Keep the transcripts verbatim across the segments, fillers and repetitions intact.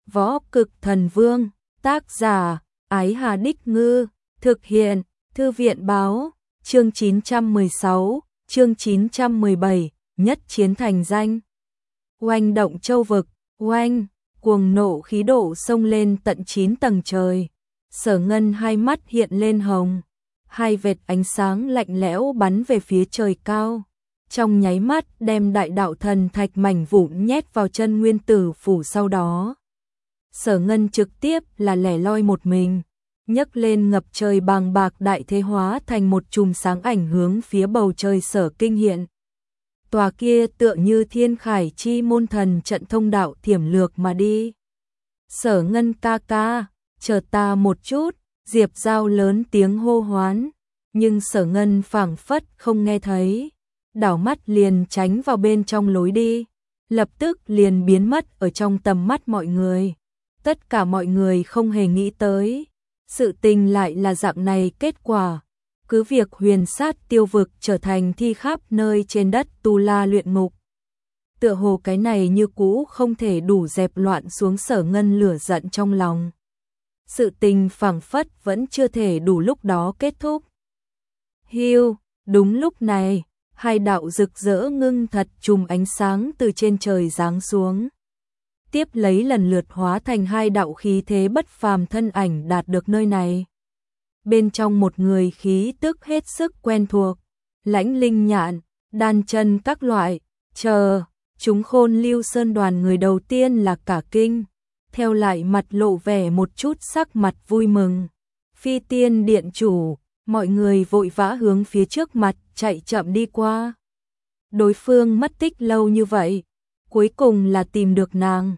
Võ Cực Thần Vương, tác giả, Ái Hà Đích Ngư, thực hiện, Thư viện Báo, chương chín trăm mười sáu, chương chín trăm mười bảy, nhất chiến thành danh. Oanh động châu vực, oanh, cuồng nộ khí độ xông lên tận chín tầng trời. Sở Ngân hai mắt hiện lên hồng, hai vệt ánh sáng lạnh lẽo bắn về phía trời cao. Trong nháy mắt đem đại đạo thần thạch mảnh vụn nhét vào chân nguyên tử phủ, sau đó Sở Ngân trực tiếp là lẻ loi một mình, nhấc lên ngập trời bàng bạc đại thế hóa thành một chùm sáng ảnh hướng phía bầu trời sở kinh hiện. Tòa kia tựa như thiên khải chi môn thần trận thông đạo thiểm lược mà đi. Sở Ngân ca ca, chờ ta một chút, Diệp Giao lớn tiếng hô hoán, nhưng Sở Ngân phảng phất không nghe thấy, đảo mắt liền tránh vào bên trong lối đi, lập tức liền biến mất ở trong tầm mắt mọi người. Tất cả mọi người không hề nghĩ tới, sự tình lại là dạng này kết quả. Cứ việc huyền sát tiêu vực trở thành thi khắp nơi trên đất tu la luyện ngục, tựa hồ cái này như cũ không thể đủ dẹp loạn xuống Sở Ngân lửa giận trong lòng. Sự tình phảng phất vẫn chưa thể đủ lúc đó kết thúc. Hiu, đúng lúc này, hai đạo rực rỡ ngưng thật chùm ánh sáng từ trên trời giáng xuống. Tiếp lấy lần lượt hóa thành hai đạo khí thế bất phàm thân ảnh đạt được nơi này. Bên trong một người khí tức hết sức quen thuộc, Lãnh Linh Nhạn, Đan Chân các loại, chờ, chúng Khôn Lưu Sơn đoàn người đầu tiên là cả kinh, theo lại mặt lộ vẻ một chút sắc mặt vui mừng. Phi Tiên điện chủ, mọi người vội vã hướng phía trước mặt chạy chậm đi qua. Đối phương mất tích lâu như vậy, cuối cùng là tìm được nàng,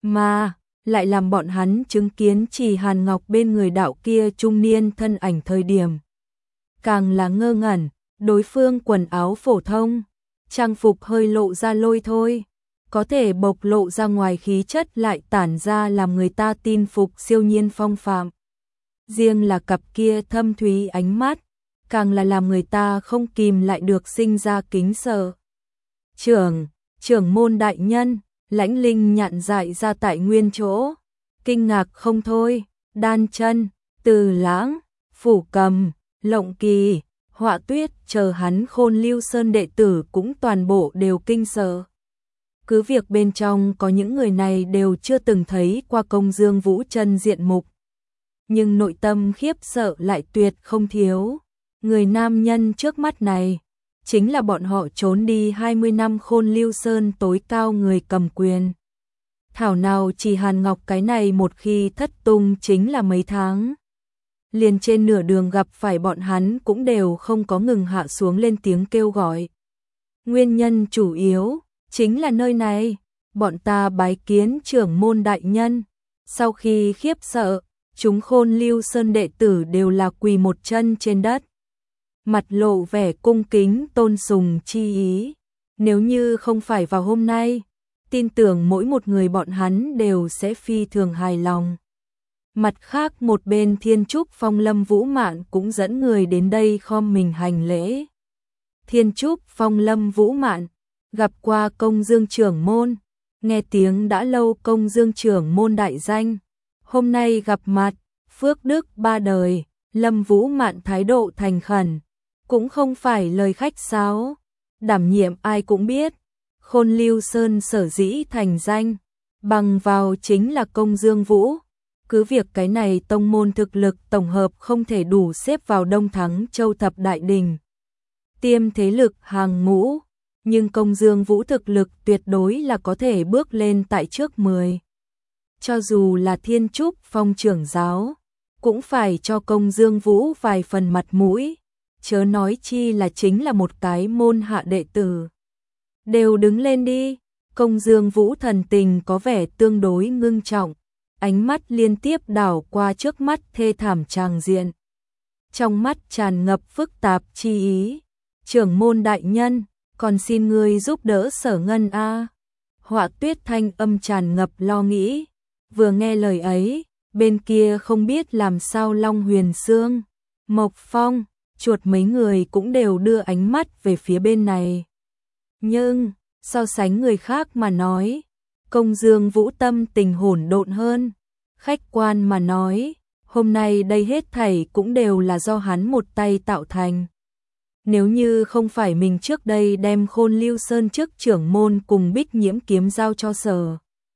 mà lại làm bọn hắn chứng kiến Chỉ Hàn Ngọc bên người đạo kia trung niên thân ảnh thời điểm. Càng là ngơ ngẩn, đối phương quần áo phổ thông, trang phục hơi lộ ra lôi thôi, có thể bộc lộ ra ngoài khí chất lại tản ra làm người ta tin phục siêu nhiên phong phạm. Riêng là cặp kia thâm thúy ánh mắt, càng là làm người ta không kìm lại được sinh ra kính sợ. Trưởng, trưởng môn đại nhân, Lãnh Linh Nhạn dại ra tại nguyên chỗ, kinh ngạc không thôi. Đan Chân, Từ Lãng, Phủ Cầm, Lộng Kỳ, Họa Tuyết chờ hắn Khôn Lưu Sơn đệ tử cũng toàn bộ đều kinh sợ. Cứ việc bên trong có những người này đều chưa từng thấy qua Công Dương Vũ chân diện mục, nhưng nội tâm khiếp sợ lại tuyệt không thiếu. Người nam nhân trước mắt này chính là bọn họ trốn đi hai mươi năm Khôn Lưu Sơn tối cao người cầm quyền. Thảo nào Chỉ Hàn Ngọc cái này một khi thất tung chính là mấy tháng. Liền trên nửa đường gặp phải bọn hắn cũng đều không có ngừng hạ xuống lên tiếng kêu gọi. Nguyên nhân chủ yếu chính là nơi này, bọn ta bái kiến trưởng môn đại nhân. Sau khi khiếp sợ, chúng Khôn Lưu Sơn đệ tử đều là quỳ một chân trên đất, mặt lộ vẻ cung kính tôn sùng chi ý. Nếu như không phải vào hôm nay, tin tưởng mỗi một người bọn hắn đều sẽ phi thường hài lòng. Mặt khác một bên Thiên Trúc Phong Lâm Vũ Mạn cũng dẫn người đến đây khom mình hành lễ. Thiên Trúc Phong Lâm Vũ Mạn gặp qua Công Dương trưởng môn, nghe tiếng đã lâu Công Dương trưởng môn đại danh, hôm nay gặp mặt, phước đức ba đời. Lâm Vũ Mạn thái độ thành khẩn, cũng không phải lời khách sáo, đảm nhiệm ai cũng biết, Khôn Lưu Sơn sở dĩ thành danh, bằng vào chính là Công Dương Vũ. Cứ việc cái này tông môn thực lực tổng hợp không thể đủ xếp vào Đông Thắng Châu thập đại đình tiêm thế lực hàng ngũ, nhưng Công Dương Vũ thực lực tuyệt đối là có thể bước lên tại trước mười. Cho dù là Thiên Trúc Phong trưởng giáo, cũng phải cho Công Dương Vũ vài phần mặt mũi, chớ nói chi là chính là một cái môn hạ đệ tử. Đều đứng lên đi. Công Dương Vũ thần tình có vẻ tương đối ngưng trọng, ánh mắt liên tiếp đảo qua trước mắt thê thảm tràng diện, trong mắt tràn ngập phức tạp chi ý. Trưởng môn đại nhân, còn xin ngươi giúp đỡ Sở Ngân a. Họa Tuyết thanh âm tràn ngập lo nghĩ. Vừa nghe lời ấy, bên kia không biết làm sao Long Huyền Sương, Mộc Phong, chuột mấy người cũng đều đưa ánh mắt về phía bên này. Nhưng so sánh người khác mà nói, Công Dương Vũ tâm tình hỗn độn hơn. Khách quan mà nói, hôm nay đây hết thảy cũng đều là do hắn một tay tạo thành. Nếu như không phải mình trước đây đem Khôn Lưu Sơn trước trưởng môn cùng Bích Nhiễm kiếm giao cho Sở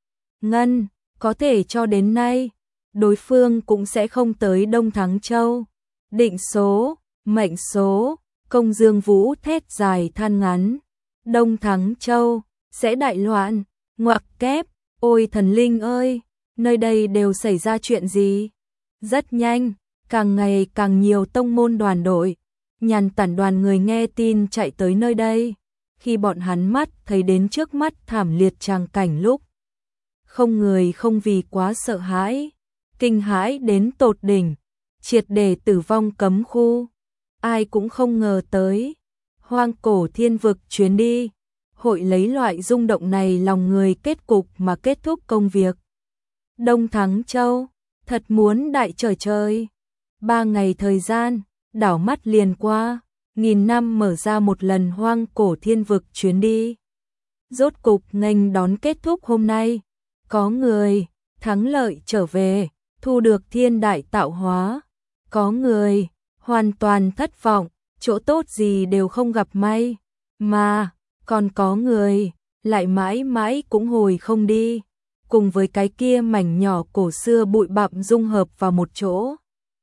Ngân, có thể cho đến nay, đối phương cũng sẽ không tới Đông Thắng Châu. Định số, mệnh số, Công Dương Vũ thét dài than ngắn. Đông Thắng Châu, sẽ đại loạn, ngoặc kép, ôi thần linh ơi, nơi đây đều xảy ra chuyện gì? Rất nhanh, càng ngày càng nhiều tông môn đoàn đội, nhàn tản đoàn người nghe tin chạy tới nơi đây. Khi bọn hắn mắt thấy đến trước mắt thảm liệt tràng cảnh lúc, không người không vì quá sợ hãi, kinh hãi đến tột đỉnh, triệt để tử vong cấm khu. Ai cũng không ngờ tới, hoang cổ thiên vực chuyến đi, hội lấy loại rung động này lòng người kết cục mà kết thúc công việc. Đông Thắng Châu, thật muốn đại trời trời. Ba ngày thời gian, đảo mắt liền qua, nghìn năm mở ra một lần hoang cổ thiên vực chuyến đi. Rốt cục nghênh đón kết thúc hôm nay, có người thắng lợi trở về, thu được thiên đại tạo hóa. Có người hoàn toàn thất vọng, chỗ tốt gì đều không gặp may, mà còn có người lại mãi mãi cũng hồi không đi, cùng với cái kia mảnh nhỏ cổ xưa bụi bặm dung hợp vào một chỗ.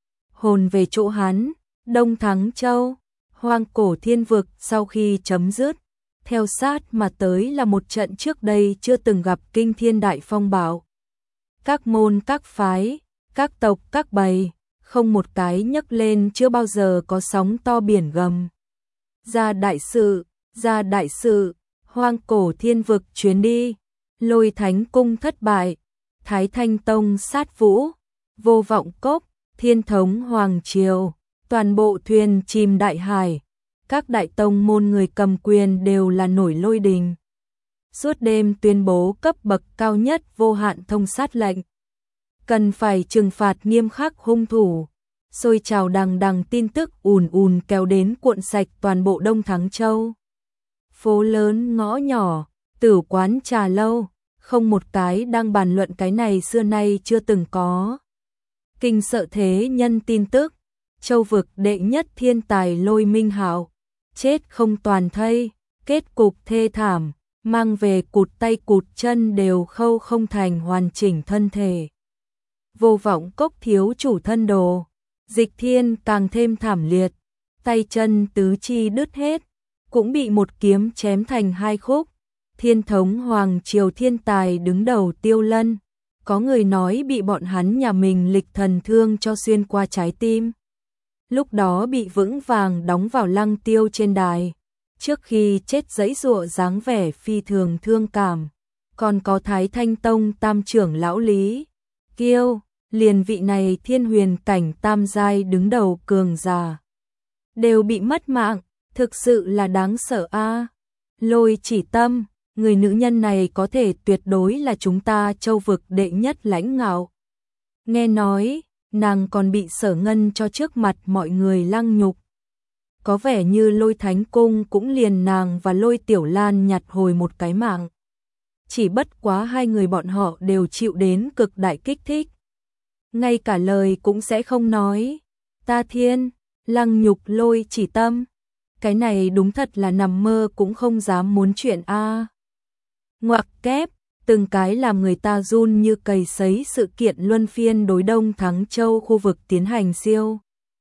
Hồn về chỗ hắn, Đông Thắng Châu, hoang cổ thiên vực sau khi chấm dứt, theo sát mà tới là một trận trước đây chưa từng gặp kinh thiên đại phong bạo. Các môn các phái, các tộc các bầy, không một cái nhấc lên chưa bao giờ có sóng to biển gầm. Ra đại sự, ra đại sự, hoang cổ thiên vực chuyến đi, Lôi Thánh Cung thất bại, Thái Thanh Tông sát vũ, Vô Vọng Cốc, Thiên Thống Hoàng Triều, toàn bộ thuyền chìm đại hải, các đại tông môn người cầm quyền đều là nổi lôi đình. Suốt đêm tuyên bố cấp bậc cao nhất vô hạn thông sát lệnh, cần phải trừng phạt nghiêm khắc hung thủ. Xôi trào đằng đằng tin tức ùn ùn kéo đến cuộn sạch toàn bộ Đông Thắng Châu. Phố lớn ngõ nhỏ, tử quán trà lâu, không một cái đang bàn luận cái này xưa nay chưa từng có. Kinh sợ thế nhân tin tức, châu vực đệ nhất thiên tài Lôi Minh Hạo, chết không toàn thây, kết cục thê thảm, mang về cụt tay cụt chân đều khâu không thành hoàn chỉnh thân thể. Vô Vọng Cốc thiếu chủ thân đồ, Dịch Thiên càng thêm thảm liệt, tay chân tứ chi đứt hết, cũng bị một kiếm chém thành hai khúc. Thiên Thống Hoàng Triều thiên tài đứng đầu Tiêu Lân, có người nói bị bọn hắn nhà mình lịch thần thương cho xuyên qua trái tim. Lúc đó bị vững vàng đóng vào lăng tiêu trên đài, trước khi chết giãy giụa dáng vẻ phi thường thương cảm. Còn có Thái Thanh Tông tam trưởng lão Lý Kiêu, liền vị này thiên huyền cảnh tam giai đứng đầu cường giả, đều bị mất mạng, thực sự là đáng sợ a. Lôi Chỉ Tâm, người nữ nhân này có thể tuyệt đối là chúng ta châu vực đệ nhất lãnh ngạo. Nghe nói, nàng còn bị Sở Ngân cho trước mặt mọi người lăng nhục. Có vẻ như Lôi Thánh Cung cũng liền nàng và Lôi Tiểu Lan nhặt hồi một cái mạng. Chỉ bất quá hai người bọn họ đều chịu đến cực đại kích thích. Ngay cả lời cũng sẽ không nói. Ta thiên, lăng nhục Lôi Chỉ Tâm. Cái này đúng thật là nằm mơ cũng không dám muốn chuyện a. Ngoặc kép, từng cái làm người ta run như cầy sấy sự kiện luân phiên đối Đông Thắng Châu khu vực tiến hành siêu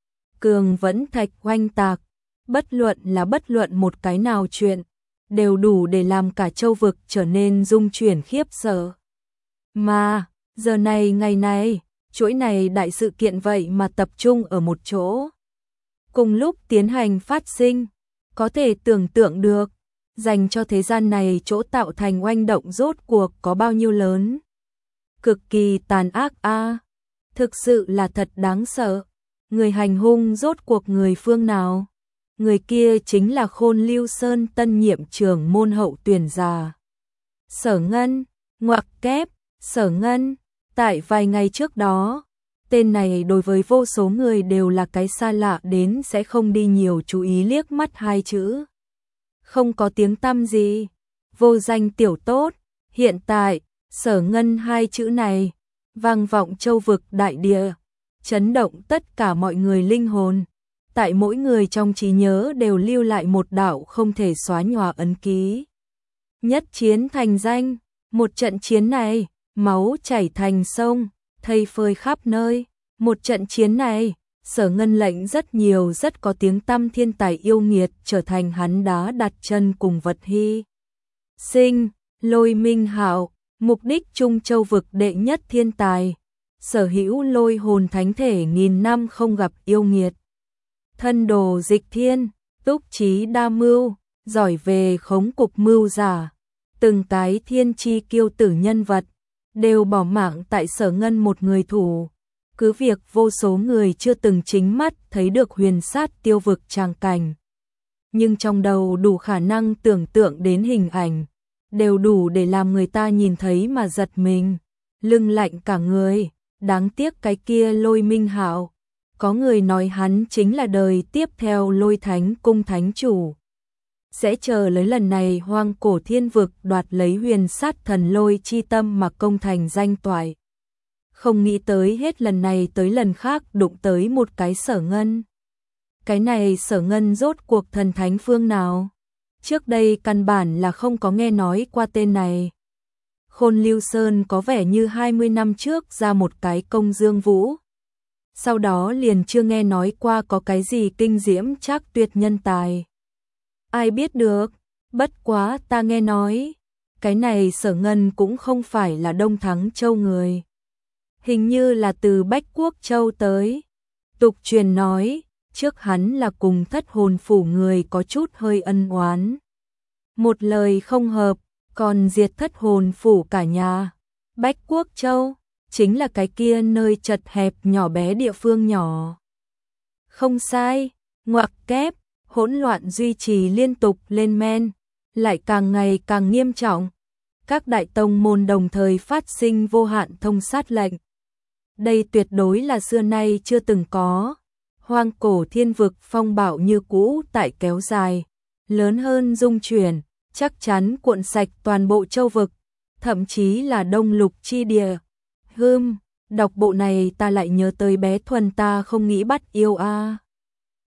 cường vẫn thạch oanh tạc, bất luận là bất luận một cái nào chuyện, đều đủ để làm cả châu vực trở nên rung chuyển khiếp sợ. Mà, giờ này ngày này, chuỗi này đại sự kiện vậy mà tập trung ở một chỗ, cùng lúc tiến hành phát sinh, có thể tưởng tượng được, dành cho thế gian này chỗ tạo thành oanh động rốt cuộc có bao nhiêu lớn. Cực kỳ tàn ác a, thực sự là thật đáng sợ. Người hành hung rốt cuộc người phương nào? Người kia chính là Khôn Lưu Sơn tân nhiệm trưởng môn hậu tuyển già. Sở Ngân, ngoặc kép, Sở Ngân, tại vài ngày trước đó, tên này đối với vô số người đều là cái xa lạ đến sẽ không đi nhiều chú ý liếc mắt hai chữ. Không có tiếng tăm gì, vô danh tiểu tốt, hiện tại, Sở Ngân hai chữ này, vang vọng châu vực đại địa, chấn động tất cả mọi người linh hồn. Tại mỗi người trong trí nhớ đều lưu lại một đạo không thể xóa nhòa ấn ký. Nhất chiến thành danh, một trận chiến này, máu chảy thành sông, thây phơi khắp nơi. Một trận chiến này, Sở Ngân lệnh rất nhiều rất có tiếng tăm thiên tài yêu nghiệt trở thành hắn đá đặt chân cùng vật hy sinh. Lôi Minh Hạo, mục đích Trung Châu vực đệ nhất thiên tài, sở hữu lôi hồn thánh thể nghìn năm không gặp yêu nghiệt. Thân đồ Dịch Thiên, túc trí đa mưu, giỏi về khống cục mưu giả, từng cái thiên chi kiêu tử nhân vật, đều bỏ mạng tại Sở Ngân một người thủ. Cứ việc vô số người chưa từng chính mắt thấy được huyền sát tiêu vực tràng cảnh, nhưng trong đầu đủ khả năng tưởng tượng đến hình ảnh, đều đủ để làm người ta nhìn thấy mà giật mình, lưng lạnh cả người. Đáng tiếc cái kia Lôi Minh Hạo, có người nói hắn chính là đời tiếp theo Lôi Thánh Cung Thánh Chủ, sẽ chờ lấy lần này hoang cổ thiên vực đoạt lấy huyền sát thần lôi chi tâm mà công thành danh toại. Không nghĩ tới hết lần này tới lần khác đụng tới một cái Sở Ngân. Cái này Sở Ngân rốt cuộc thần thánh phương nào? Trước đây căn bản là không có nghe nói qua tên này. Khôn Lưu Sơn có vẻ như hai mươi năm trước ra một cái Công Dương Vũ. Sau đó liền chưa nghe nói qua có cái gì kinh diễm trác tuyệt nhân tài. Ai biết được, bất quá ta nghe nói, cái này Sở Ngân cũng không phải là Đông Thắng Châu người. Hình như là từ Bách Quốc Châu tới. Tục truyền nói, trước hắn là cùng Thất Hồn Phủ người có chút hơi ân oán. Một lời không hợp, còn diệt Thất Hồn Phủ cả nhà. Bách Quốc Châu, chính là cái kia nơi chật hẹp nhỏ bé địa phương nhỏ. Không sai, ngoặc kép, hỗn loạn duy trì liên tục lên men, lại càng ngày càng nghiêm trọng. Các đại tông môn đồng thời phát sinh vô hạn thông sát lệnh. Đây tuyệt đối là xưa nay chưa từng có. Hoang cổ thiên vực phong bạo như cũ tại kéo dài, lớn hơn dung chuyển, chắc chắn cuộn sạch toàn bộ châu vực, thậm chí là đông lục chi địa. Hừm, đọc bộ này ta lại nhớ tới bé Thuần ta không nghĩ bắt yêu a.